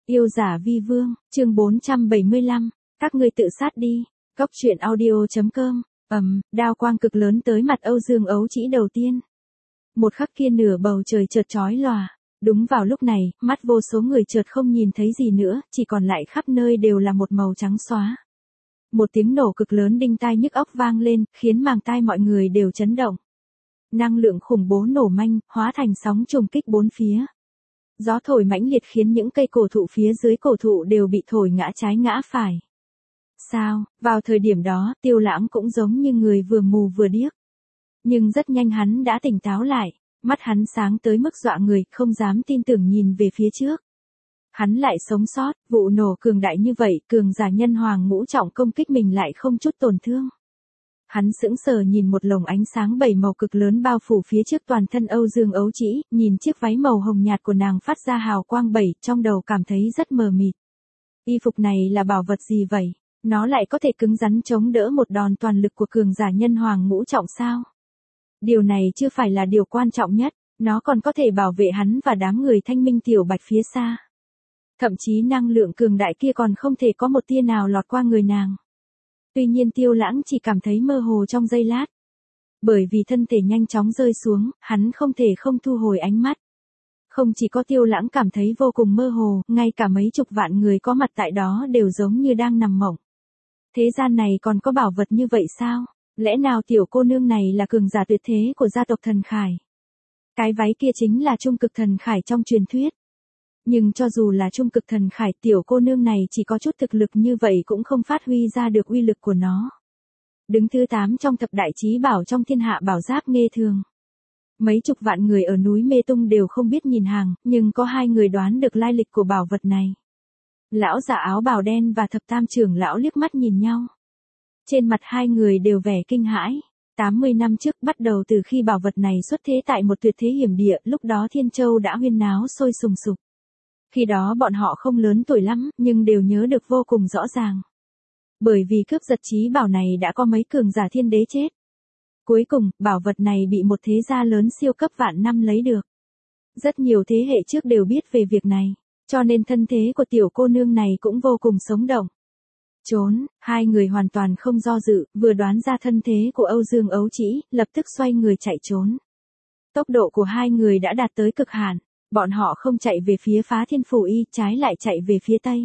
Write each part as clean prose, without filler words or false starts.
Yêu giả vi vương, chương 475, các ngươi tự sát đi. Cốc truyện audio.com. Đao quang cực lớn tới mặt Âu Dương Ấu Chỉ đầu tiên. Một khắc kia nửa bầu trời chợt chói lòa. Đúng vào lúc này, mắt vô số người chợt không nhìn thấy gì nữa, chỉ còn lại khắp nơi đều là một màu trắng xóa. Một tiếng nổ cực lớn đinh tai nhức óc vang lên, khiến màng tai mọi người đều chấn động. Năng lượng khủng bố nổ manh, hóa thành sóng trùng kích bốn phía. Gió thổi mãnh liệt khiến những cây cổ thụ phía dưới cổ thụ đều bị thổi ngã trái ngã phải. Sao, vào thời điểm đó, Tiêu Lãng cũng giống như người vừa mù vừa điếc. Nhưng rất nhanh hắn đã tỉnh táo lại, mắt hắn sáng tới mức dọa người, không dám tin tưởng nhìn về phía trước. Hắn lại sống sót, vụ nổ cường đại như vậy, cường giả nhân hoàng ngũ trọng công kích mình lại không chút tổn thương. Hắn sững sờ nhìn một lồng ánh sáng bảy màu cực lớn bao phủ phía trước toàn thân Âu Dương Ấu Chỉ, nhìn chiếc váy màu hồng nhạt của nàng phát ra hào quang bảy, trong đầu cảm thấy rất mờ mịt. Y phục này là bảo vật gì vậy? Nó lại có thể cứng rắn chống đỡ một đòn toàn lực của cường giả nhân hoàng ngũ trọng sao? Điều này chưa phải là điều quan trọng nhất, nó còn có thể bảo vệ hắn và đám người Thanh Minh Tiểu Bạch phía xa. Thậm chí năng lượng cường đại kia còn không thể có một tia nào lọt qua người nàng. Tuy nhiên Tiêu Lãng chỉ cảm thấy mơ hồ trong giây lát. Bởi vì thân thể nhanh chóng rơi xuống, hắn không thể không thu hồi ánh mắt. Không chỉ có Tiêu Lãng cảm thấy vô cùng mơ hồ, ngay cả mấy chục vạn người có mặt tại đó đều giống như đang nằm mộng. Thế gian này còn có bảo vật như vậy sao? Lẽ nào tiểu cô nương này là cường giả tuyệt thế của gia tộc Thần Khải? Cái váy kia chính là trung cực thần khải trong truyền thuyết. Nhưng cho dù là trung cực thần khải, tiểu cô nương này chỉ có chút thực lực như vậy cũng không phát huy ra được uy lực của nó. Đứng thứ 8 trong thập đại chí bảo trong thiên hạ bảo giáp nghê thường. Mấy chục vạn người ở núi Mê Tung đều không biết nhìn hàng, nhưng có 2 người đoán được lai lịch của bảo vật này. Lão giả áo bào đen và thập tam trưởng lão liếc mắt nhìn nhau. Trên mặt 2 người đều vẻ kinh hãi. 80 năm trước, bắt đầu từ khi bảo vật này xuất thế tại một tuyệt thế hiểm địa, lúc đó Thiên Châu đã huyên náo sôi sùng sục. Khi đó bọn họ không lớn tuổi lắm, nhưng đều nhớ được vô cùng rõ ràng. Bởi vì cướp giật chí bảo này đã có mấy cường giả thiên đế chết. Cuối cùng, bảo vật này bị một thế gia lớn siêu cấp vạn năm lấy được. Rất nhiều thế hệ trước đều biết về việc này, cho nên thân thế của tiểu cô nương này cũng vô cùng sống động. Trốn, 2 người hoàn toàn không do dự, vừa đoán ra thân thế của Âu Dương Ấu Chỉ, lập tức xoay người chạy trốn. Tốc độ của 2 người đã đạt tới cực hạn, bọn họ không chạy về phía Phá Thiên Phủ Y, trái lại chạy về phía Tây.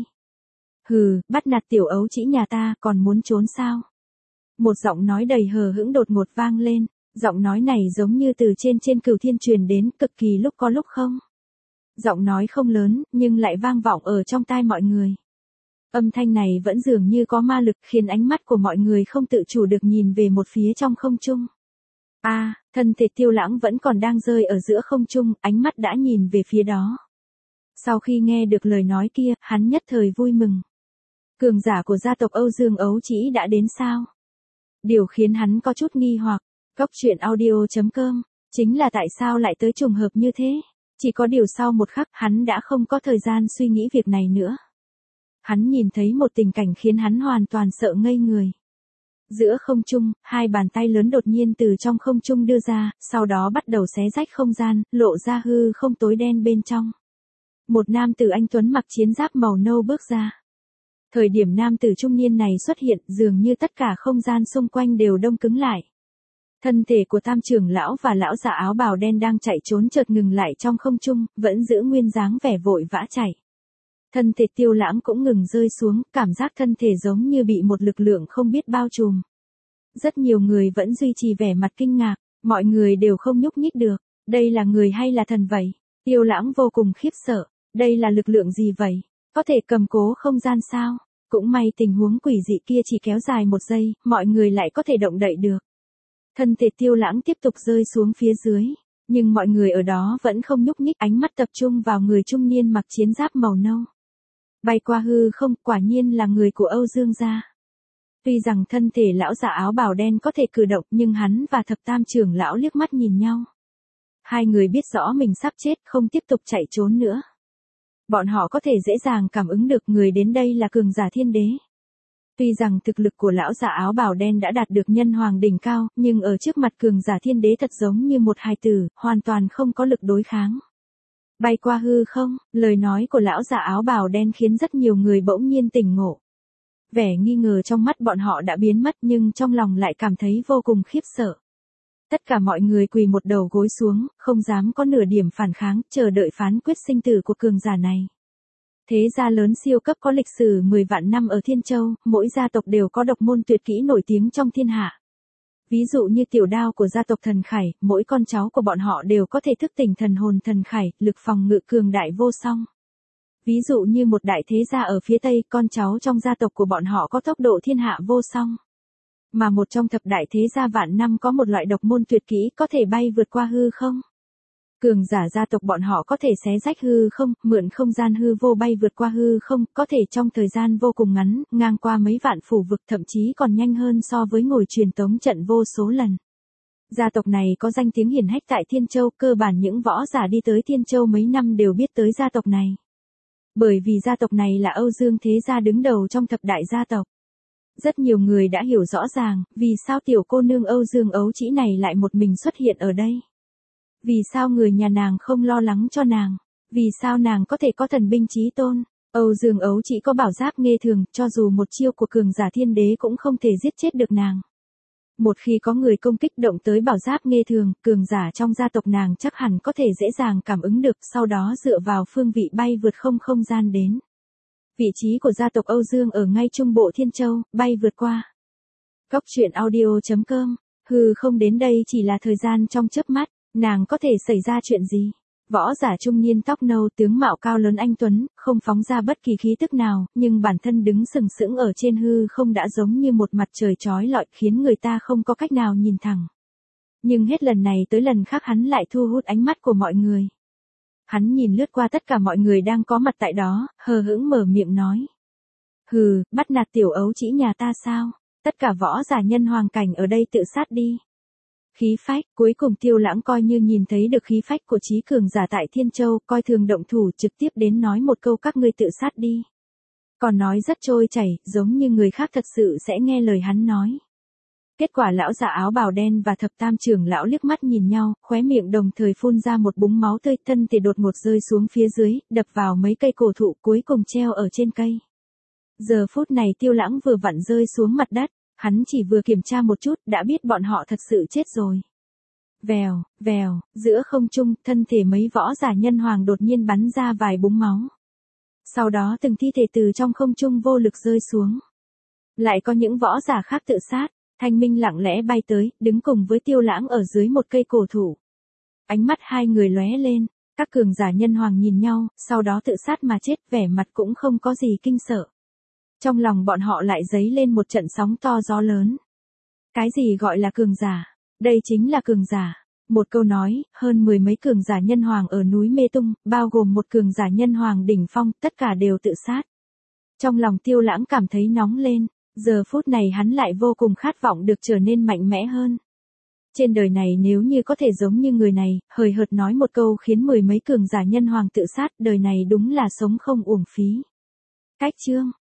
Hừ, bắt nạt tiểu Ấu Chỉ nhà ta, còn muốn trốn sao? Một giọng nói đầy hờ hững đột ngột vang lên, giọng nói này giống như từ trên cửu thiên truyền đến, cực kỳ lúc có lúc không. Giọng nói không lớn, nhưng lại vang vọng ở trong tai mọi người. Âm thanh này vẫn dường như có ma lực, khiến ánh mắt của mọi người không tự chủ được nhìn về một phía trong không trung. Thân thể Tiêu Lãng vẫn còn đang rơi ở giữa không trung, ánh mắt đã nhìn về phía đó. Sau khi nghe được lời nói kia, hắn nhất thời vui mừng. Cường giả của gia tộc Âu Dương Ấu Chỉ đã đến sao? Điều khiến hắn có chút nghi hoặc, Cốc truyện audio.com, chính là tại sao lại tới trùng hợp như thế? Chỉ có điều sau một khắc, hắn đã không có thời gian suy nghĩ việc này nữa. Hắn nhìn thấy một tình cảnh khiến hắn hoàn toàn sợ ngây người. Giữa không trung, 2 bàn tay lớn đột nhiên từ trong không trung đưa ra, sau đó bắt đầu xé rách không gian, lộ ra hư không tối đen bên trong. Một nam tử anh tuấn mặc chiến giáp màu nâu bước ra. Thời điểm nam tử trung niên này xuất hiện, dường như tất cả không gian xung quanh đều đông cứng lại. Thân thể của tam trưởng lão và lão giả áo bào đen đang chạy trốn chợt ngừng lại trong không trung, vẫn giữ nguyên dáng vẻ vội vã chạy. Thân thể Tiêu Lãng cũng ngừng rơi xuống, cảm giác thân thể giống như bị một lực lượng không biết bao trùm. Rất nhiều người vẫn duy trì vẻ mặt kinh ngạc, mọi người đều không nhúc nhích được. Đây là người hay là thần vậy? Tiêu Lãng vô cùng khiếp sợ. Đây là lực lượng gì vậy? Có thể cầm cố không gian sao? Cũng may tình huống quỷ dị kia chỉ kéo dài 1 giây, mọi người lại có thể động đậy được. Thân thể Tiêu Lãng tiếp tục rơi xuống phía dưới. Nhưng mọi người ở đó vẫn không nhúc nhích, ánh mắt tập trung vào người trung niên mặc chiến giáp màu nâu. Bay qua hư không, quả nhiên là người của Âu Dương gia. Tuy rằng thân thể lão giả áo bào đen có thể cử động, nhưng hắn và thập tam trưởng lão liếc mắt nhìn nhau. 2 người biết rõ mình sắp chết, không tiếp tục chạy trốn nữa. Bọn họ có thể dễ dàng cảm ứng được người đến đây là cường giả thiên đế. Tuy rằng thực lực của lão giả áo bào đen đã đạt được nhân hoàng đỉnh cao, nhưng ở trước mặt cường giả thiên đế thật giống như một hài tử, hoàn toàn không có lực đối kháng. Bay qua hư không, lời nói của lão già áo bào đen khiến rất nhiều người bỗng nhiên tỉnh ngộ. Vẻ nghi ngờ trong mắt bọn họ đã biến mất nhưng trong lòng lại cảm thấy vô cùng khiếp sợ. Tất cả mọi người quỳ một đầu gối xuống, không dám có nửa điểm phản kháng, chờ đợi phán quyết sinh tử của cường giả này. Thế gia lớn siêu cấp có lịch sử 10 vạn năm ở Thiên Châu, mỗi gia tộc đều có độc môn tuyệt kỹ nổi tiếng trong thiên hạ. Ví dụ như tiểu đao của gia tộc Thần Khải, mỗi con cháu của bọn họ đều có thể thức tỉnh thần hồn Thần Khải, lực phòng ngự cường đại vô song. Ví dụ như một đại thế gia ở phía Tây, con cháu trong gia tộc của bọn họ có tốc độ thiên hạ vô song. Mà một trong thập đại thế gia vạn năm có một loại độc môn tuyệt kỹ có thể bay vượt qua hư không. Cường giả gia tộc bọn họ có thể xé rách hư không, mượn không gian hư vô bay vượt qua hư không, có thể trong thời gian vô cùng ngắn, ngang qua mấy vạn phủ vực, thậm chí còn nhanh hơn so với ngồi truyền tống trận vô số lần. Gia tộc này có danh tiếng hiển hách tại Thiên Châu, cơ bản những võ giả đi tới Thiên Châu mấy năm đều biết tới gia tộc này. Bởi vì gia tộc này là Âu Dương thế gia đứng đầu trong thập đại gia tộc. Rất nhiều người đã hiểu rõ ràng, vì sao tiểu cô nương Âu Dương Ấu Trĩ này lại một mình xuất hiện ở đây. Vì sao người nhà nàng không lo lắng cho nàng? Vì sao nàng có thể có thần binh chí tôn? Âu Dương Ấu Trĩ có bảo giáp nghê thường, cho dù một chiêu của cường giả thiên đế cũng không thể giết chết được nàng. Một khi có người công kích động tới bảo giáp nghê thường, cường giả trong gia tộc nàng chắc hẳn có thể dễ dàng cảm ứng được, sau đó dựa vào phương vị bay vượt không gian đến. Vị trí của gia tộc Âu Dương ở ngay trung bộ Thiên Châu, bay vượt qua. Cóc truyện audio.com, hư không đến đây chỉ là thời gian trong chớp mắt, nàng có thể xảy ra chuyện gì? Võ giả trung niên tóc nâu, tướng mạo cao lớn anh tuấn, không phóng ra bất kỳ khí tức nào, nhưng bản thân đứng sừng sững ở trên hư không đã giống như một mặt trời chói lọi, khiến người ta không có cách nào nhìn thẳng. Nhưng hết lần này tới lần khác hắn lại thu hút ánh mắt của mọi người. Hắn nhìn lướt qua tất cả mọi người đang có mặt tại đó, hờ hững mở miệng nói. Hừ, bắt nạt tiểu Ấu Trĩ nhà ta sao? Tất cả võ giả nhân hoàng cảnh ở đây tự sát đi. Khí phách, cuối cùng Tiêu Lãng coi như nhìn thấy được khí phách của trí cường giả tại Thiên Châu, coi thường động thủ, trực tiếp đến nói một câu các ngươi tự sát đi. Còn nói rất trôi chảy, giống như người khác thật sự sẽ nghe lời hắn nói. Kết quả lão già áo bào đen và thập tam trưởng lão liếc mắt nhìn nhau, khóe miệng đồng thời phun ra một búng máu tươi, thân thể đột ngột rơi xuống phía dưới, đập vào mấy cây cổ thụ, cuối cùng treo ở trên cây. Giờ phút này Tiêu Lãng vừa vặn rơi xuống mặt đất, hắn chỉ vừa kiểm tra một chút, đã biết bọn họ thật sự chết rồi. Vèo, vèo, giữa không trung, thân thể mấy võ giả nhân hoàng đột nhiên bắn ra vài búng máu. Sau đó từng thi thể từ trong không trung vô lực rơi xuống. Lại có những võ giả khác tự sát. Thanh Minh lặng lẽ bay tới, đứng cùng với Tiêu Lãng ở dưới một cây cổ thụ. Ánh mắt hai người lóe lên, các cường giả nhân hoàng nhìn nhau, sau đó tự sát mà chết, vẻ mặt cũng không có gì kinh sợ. Trong lòng bọn họ lại dấy lên một trận sóng to gió lớn. Cái gì gọi là cường giả? Đây chính là cường giả. Một câu nói, hơn 10 mấy cường giả nhân hoàng ở núi Mê Tung, bao gồm một cường giả nhân hoàng đỉnh phong, tất cả đều tự sát. Trong lòng Tiêu Lãng cảm thấy nóng lên. Giờ phút này hắn lại vô cùng khát vọng được trở nên mạnh mẽ hơn. Trên đời này nếu như có thể giống như người này, hời hợt nói một câu khiến 10 mấy cường giả nhân hoàng tự sát, đời này đúng là sống không uổng phí. Cách chương